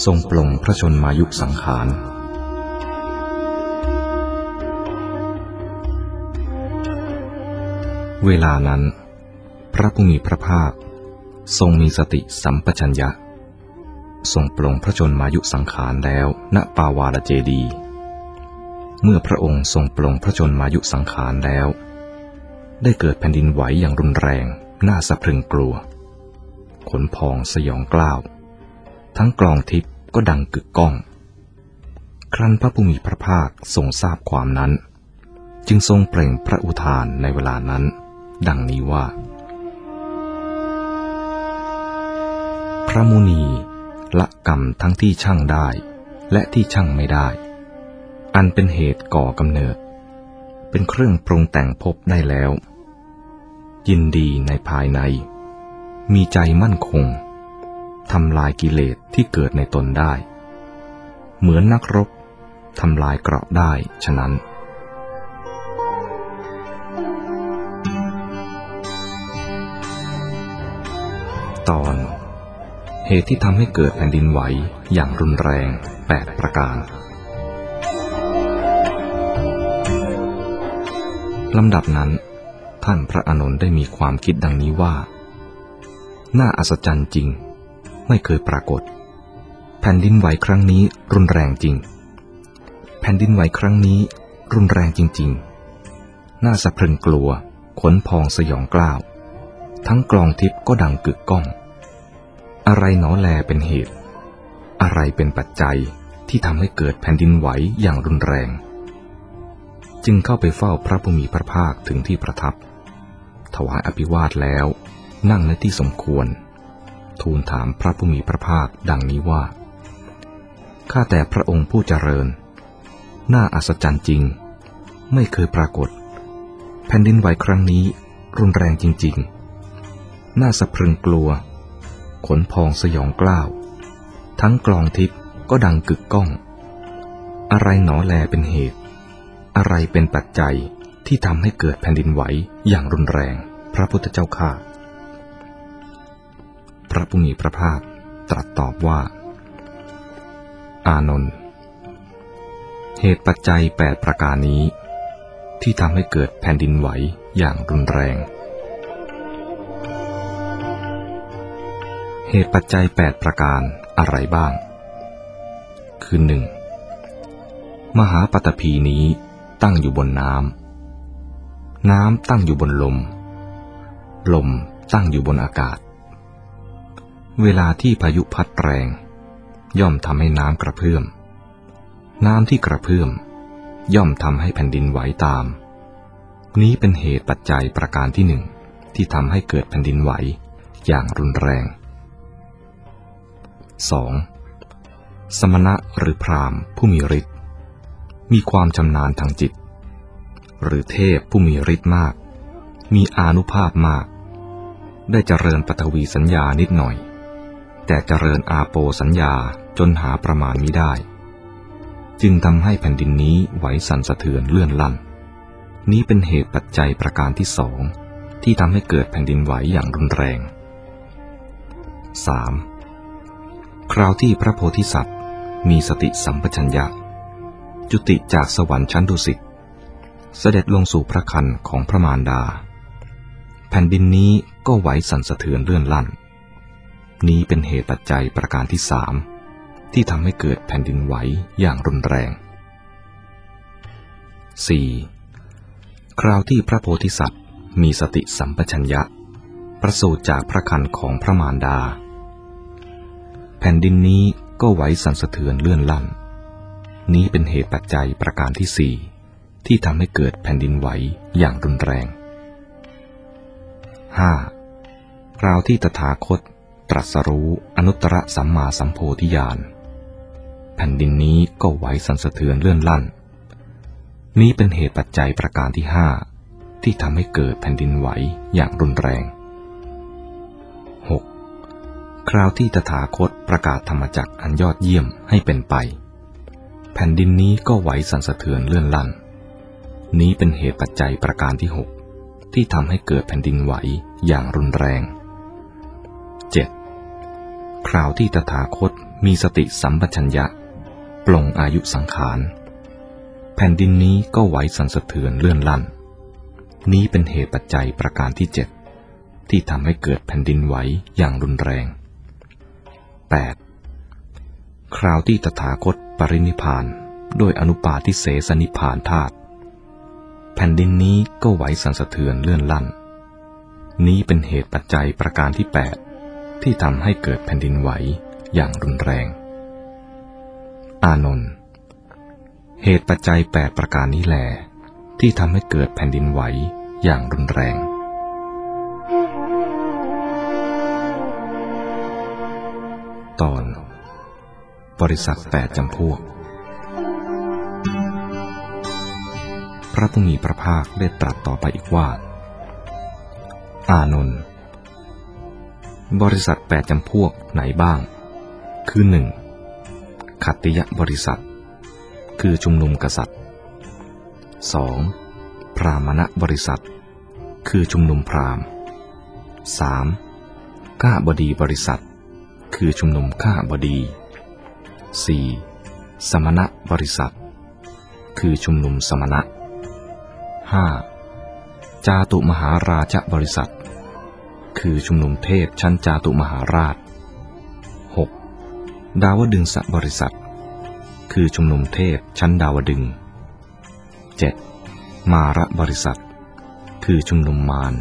ทรงปลงพระชนมายุสังขารเวลานั้นพระผู้มีพระภาคทรงมีสติสัมปชัญญะทรงปลงพระชนมายุสังขารแล้วณปาวาลเจดีย์เมื่อพระองค์ทรงปลงพระชนมายุสังขารแล้วได้เกิดแผ่นดินไหวอย่างรุนแรงน่าสะพรึงกลัวขนพองสยองกล้าวทั้งกลองทิพย์ก็ดังกึกก้องครั้นพระผู้มีพระภาคทรงทราบความนั้นจึงทรงเปล่งพระอุทานในเวลานั้นดังนี้ว่าพระมุนีละกรรมทั้งที่ชั่งได้และที่ชั่งไม่ได้อันเป็นเหตุก่อกำเนิดเป็นเครื่องปรุงแต่งภพได้แล้วยินดีในภายในมีใจมั่นคงทำลายกิเลสที่เกิดในตนได้เหมือนนักรบทำลายเกราะได้ฉะนั้นตอนเหตุที่ทำให้เกิดแผ่นดินไหวอย่างรุนแรง8ประการลำดับนั้นท่านพระอานนท์ได้มีความคิดดังนี้ว่าน่าอัศจรรย์จริงไม่เคยปรากฏแผ่นดินไหวครั้งนี้รุนแรงจริงแผ่นดินไหวครั้งนี้รุนแรงจริงๆน่าสะพรึงกลัวขนพองสยองกล้าวทั้งกลองทิพย์ก็ดังกึกก้องอะไรหนอแลเป็นเหตุอะไรเป็นปัจจัยที่ทำให้เกิดแผ่นดินไหวอย่างรุนแรงจึงเข้าไปเฝ้าพระผู้มีพระภาคถึงที่ประทับถวายอภิวาทแล้วนั่งในที่สมควรทูลถามพระผู้มีพระภาคดังนี้ว่าข้าแต่พระองค์ผู้เจริญน่าอัศจรรย์จริงไม่เคยปรากฏแผ่นดินไหวครั้งนี้รุนแรงจริงๆน่าสะพรึงกลัวขนพองสยองกล้าวทั้งกลองทิพย์ก็ดังกึกก้องอะไรหนอแลเป็นเหตุอะไรเป็นปัจจัยที่ทำให้เกิดแผ่นดินไหวอย่างรุนแรงพระพุทธเจ้าข้าพระผู้มีพระภาคตรัสตอบว่าอานนท์เหตุปัจจัย8ประการนี้ที่ทำให้เกิดแผ่นดินไหวอย่างรุนแรงเหตุปัจจัย8ประการอะไรบ้างคือ 1. มหาปฐพีนี้ตั้งอยู่บนน้ำน้ำตั้งอยู่บนลมลมตั้งอยู่บนอากาศเวลาที่พายุพัดแรงย่อมทำให้น้ำกระเพื่อมน้ำที่กระเพื่อมย่อมทำให้แผ่นดินไหวตามนี้เป็นเหตุปัจจัยประการที่ 1ที่ทำให้เกิดแผ่นดินไหวอย่างรุนแรง 2. สมณะหรือพราหมณ์ผู้มีฤทธิ์มีความชำนาญทางจิตหรือเทพผู้มีฤทธิ์มากมีอานุภาพมากได้เจริญปฐวีสัญญานิดหน่อยแต่เจริญอาโปสัญญาจนหาประมาณมิได้จึงทำให้แผ่นดินนี้ไหวสั่นสะเทือนเลื่อนลั่นนี้เป็นเหตุปัจจัยประการที่ 2ที่ทำให้เกิดแผ่นดินไหวอย่างรุนแรง 3. คราวที่พระโพธิสัตว์มีสติสัมปชัญญะจุติจากสวรรค์ชั้นดุสิตเสด็จลงสู่พระครรภ์ของพระมารดาแผ่นดินนี้ก็ไหวสั่นสะเทือนเลื่อนลั่นนี้เป็นเหตุปัจจัยประการที่ 3ที่ทำให้เกิดแผ่นดินไหวอย่างรุนแรง 4. คราวที่พระโพธิสัตว์มีสติสัมปชัญญะประสูติจากพระครรภ์ของพระมารดาแผ่นดินนี้ก็ไหวสั่นสะเทือนเลื่อนลั่นนี้เป็นเหตุปัจจัยประการที่ 4ที่ทำให้เกิดแผ่นดินไหวอย่างรุนแรง 5. คราวที่ตถาคตตรัสรู้อนุตตรสัมมาสัมโพธิญาณแผ่นดินนี้ก็ไหวสั่นสะเทือนเลื่อนลั่นนี้เป็นเหตุปัจจัยประการที่ 5ที่ทำให้เกิดแผ่นดินไหวอย่างรุนแรง 6. คราวที่ตถาคตประกาศธรรมจักรอันยอดเยี่ยมให้เป็นไปแผ่นดินนี้ก็ไหวสั่นสะเทือนเลื่อนลั่นนี้เป็นเหตุปัจจัยประการที่ 6ที่ทำให้เกิดแผ่นดินไหวอย่างรุนแรง 7. คราวที่ตถาคตมีสติสัมปชัญญะปลงอายุสังขารแผ่นดินนี้ก็ไหวสั่นสะเทือนเลื่อนลั่นนี้เป็นเหตุปัจจัยประการที่7ที่ทำให้เกิดแผ่นดินไหวอย่างรุนแรง 8. คราวที่ตถาคตปรินิพพานด้วยอนุปาทิเสสนิพพานธาตุแผ่นดินนี้ก็ไหวสั่นสะเทือนเลื่อนลั่นนี้เป็นเหตุปัจจัยประการที่8ที่ทำให้เกิดแผ่นดินไหวอย่างรุนแรงอานนท์เหตุปัจจัย8ประการนี้แลที่ทำให้เกิดแผ่นดินไหวอย่างรุนแรงตอนบริษัท8จำพวกพระผู้มีพระภาคได้ตรัสต่อไปอีกว่าอานนท์บริษัท8จำพวกไหนบ้างคือ 1. ขัตติยบริษัทคือชุมนุมกษัตริย์ 2. พราหมณบริษัทคือชุมนุมพราหมณ์ 3. ข้าบดีบริษัทคือชุมนุมข้าบดี 4. สมณบริษัทคือชุมนุมสมณะ 5. จาตุมหาราชบริษัทคือชุมนุมเทพชั้นจาตุมหาราช 6. ดาวดึงสบริษัทคือชุมนุมเทพชั้นดาวดึง 7. มารบริษัทคือชุมนุมมาร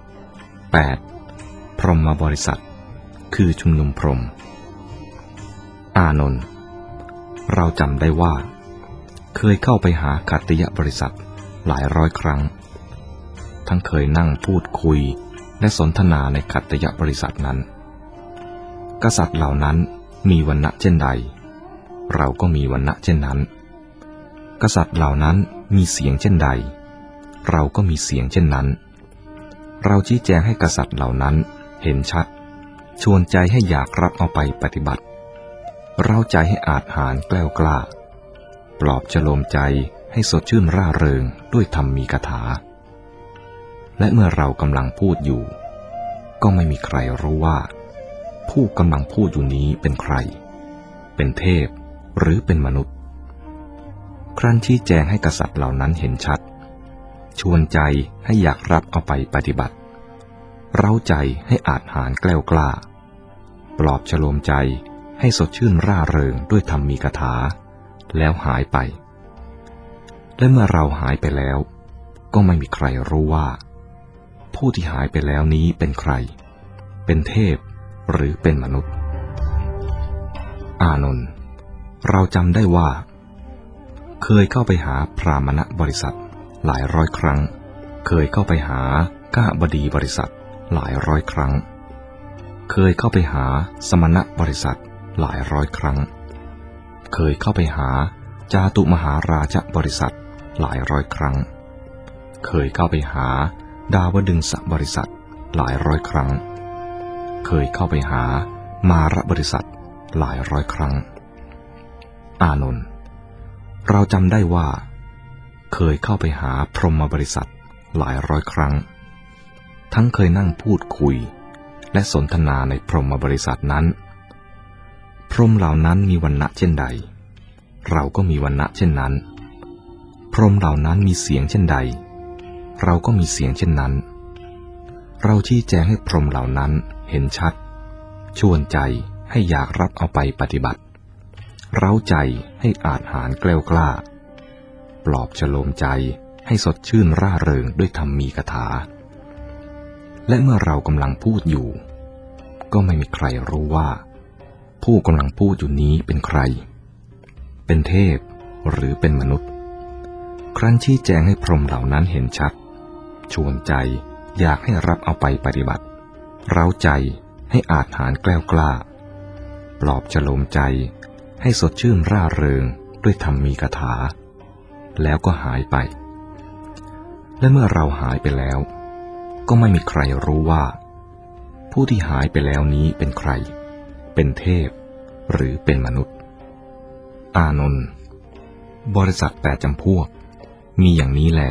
8. พรหมบริษัทคือชุมนุมพรหมอานนท์เราจำได้ว่าเคยเข้าไปหาขัตติยบริษัทหลายร้อยครั้งทั้งเคยนั่งพูดคุยและสนทนาในขัตติยบริษัทนั้นกษัตริย์เหล่านั้นมีวรรณะเช่นใดเราก็มีวรรณะเช่นนั้นกษัตริย์เหล่านั้นมีเสียงเช่นใดเราก็มีเสียงเช่นนั้นเราชี้แจงให้กษัตริย์เหล่านั้นเห็นชัดชวนใจให้อยากรับเอาไปปฏิบัติเร้าใจให้อาจหาญแกล้วกล้าปลอบฉโลมใจให้สดชื่นร่าเริงด้วยธรรมมีคาถาและเมื่อเรากำลังพูดอยู่ก็ไม่มีใครรู้ว่าผู้กำลังพูดอยู่นี้เป็นใครเป็นเทพหรือเป็นมนุษย์ครั้นชี้แจงให้กษัตริย์เหล่านั้นเห็นชัดชวนใจให้อยากรับเอาไปปฏิบัติเร้าใจให้อาจหาญแกล้วกล้าปลอบฉโลมใจให้สดชื่นร่าเริงด้วยธรรมมีคาถาแล้วหายไปและเมื่อเราหายไปแล้วก็ไม่มีใครรู้ว่าผู้ที่หายไปแล้วนี้เป็นใครเป็นเทพหรือเป็นมนุษย์อานนท์เราจำได้ว่าเคยเข้าไปหาพราหมณบริษัทหลายร้อยครั้งเคยเข้าไปหาข้าบดีบริษัทหลายร้อยครั้งเคยเข้าไปหาสมณบริษัทหลายร้อยครั้งเคยเข้าไปหาจาตุมหาราชบริษัทหลายร้อยครั้งเคยเข้าไปหาดาวดึงสบริษัทหลายร้อยครั้งเคยเข้าไปหามารบริษัทหลายร้อยครั้งอานนท์เราจำได้ว่าเคยเข้าไปหาพรหมบริษัทหลายร้อยครั้งทั้งเคยนั่งพูดคุยและสนทนาในพรหมบริษัทนั้นพรหมเหล่านั้นมีวรรณะเช่นใดเราก็มีวรรณะเช่นนั้นพรหมเหล่านั้นมีเสียงเช่นใดเราก็มีเสียงเช่นนั้นเราชี้แจงให้พรหมเหล่านั้นเห็นชัดชวนใจให้อยากรับเอาไปปฏิบัติเร้าใจให้อาจหาญแกล้วกล้าปลอบฉโลมใจให้สดชื่นร่าเริงด้วยธรรมมีคาถาและเมื่อเรากำลังพูดอยู่ก็ไม่มีใครรู้ว่าผู้กำลังพูดอยู่นี้เป็นใครเป็นเทพหรือเป็นมนุษย์ครั้นชี้แจงให้พรหมเหล่านั้นเห็นชัดชวนใจอยากให้รับเอาไปปฏิบัติเร้าใจให้อาจหาญแกล้วกล้าปลอบฉโลมใจให้สดชื่นร่าเริงด้วยธรรมมีคาถาแล้วก็หายไปและเมื่อเราหายไปแล้วก็ไม่มีใครรู้ว่าผู้ที่หายไปแล้วนี้เป็นใครเป็นเทพหรือเป็นมนุษย์อานนท์บริษัท8จำพวกมีอย่างนี้แล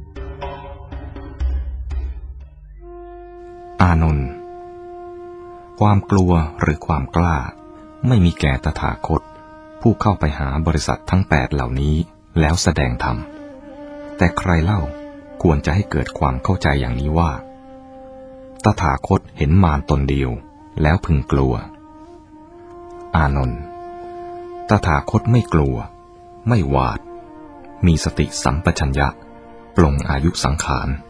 อานนท์ความกลัวหรือความกล้าไม่มีแก่ตถาคตผู้เข้าไปหาบริษัททั้ง8เหล่านี้แล้วแสดงธรรมแต่ใครเล่าควรจะให้เกิดความเข้าใจอย่างนี้ว่าตถาคตเห็นมารตนเดียวแล้วพึงกลัวอานนท์ตถาคตไม่กลัวไม่หวาดมีสติสัมปชัญญะปลงอายุสังขาร